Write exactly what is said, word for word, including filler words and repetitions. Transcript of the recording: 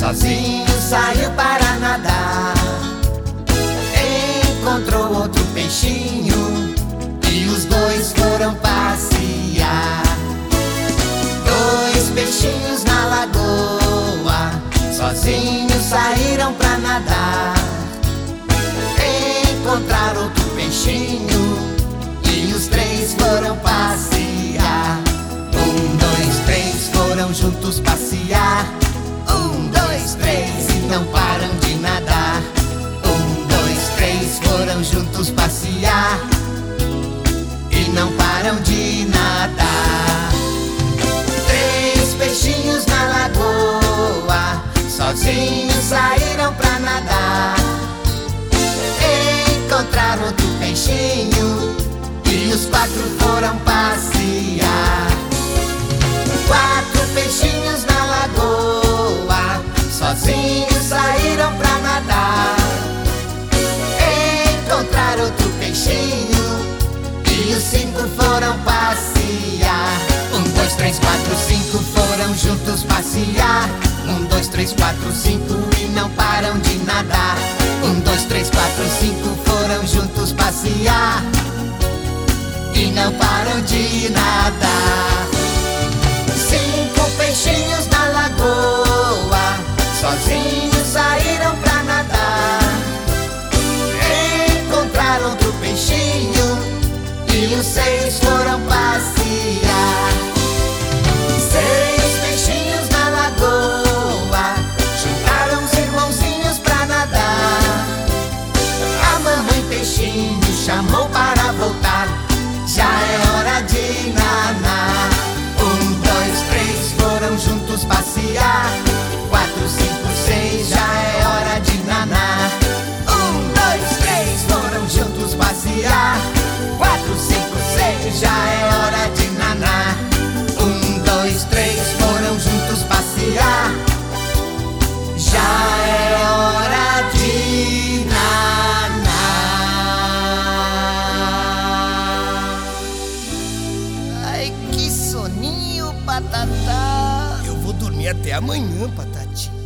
sozinho saiu para nadar. Encontrou outro peixinho e os dois foram passear. Dois peixinhos na lagoa, sozinhos saíram pra nadar. Encontraram outro peixinho e os três foram passear. Um, dois, três, foram juntos passear. Um, dois, três, e não param de nadar. Um, dois, três, foram juntos passear e não param de nadar. Três peixinhos na lagoa, sozinhos saíram pra nadar. Encontraram outro peixinho e os quatro foram passear. Quatro peixinhos na lagoa, sozinhos saíram pra nadar. Encontraram outro peixinho e os cinco foram passear. Um, dois, três, quatro, cinco, foram juntos passear. Um, dois, três, quatro, cinco, e não param de nadar. Um, dois, três, quatro, cinco, foram juntos passear e não param de nadar. Cinco peixinhos na lagoa, sozinhos saíram pra nadar. Encontraram outro peixinho e os seis foram passear. Seis peixinhos na lagoa, juntaram os irmãozinhos pra nadar. A mamãe peixinho chamou para voltar, já é hora de nanar. Um, dois, três, foram juntos passear. Quatro, cinco, seis, já é hora de nanar. Um, dois, três, foram juntos passear. Quatro, cinco, seis, já é hora de nanar. Um, dois, três, foram juntos passear. Já é hora de nanar. Ai, que soninho, Patatá. Eu vou dormir até amanhã, Patatinha.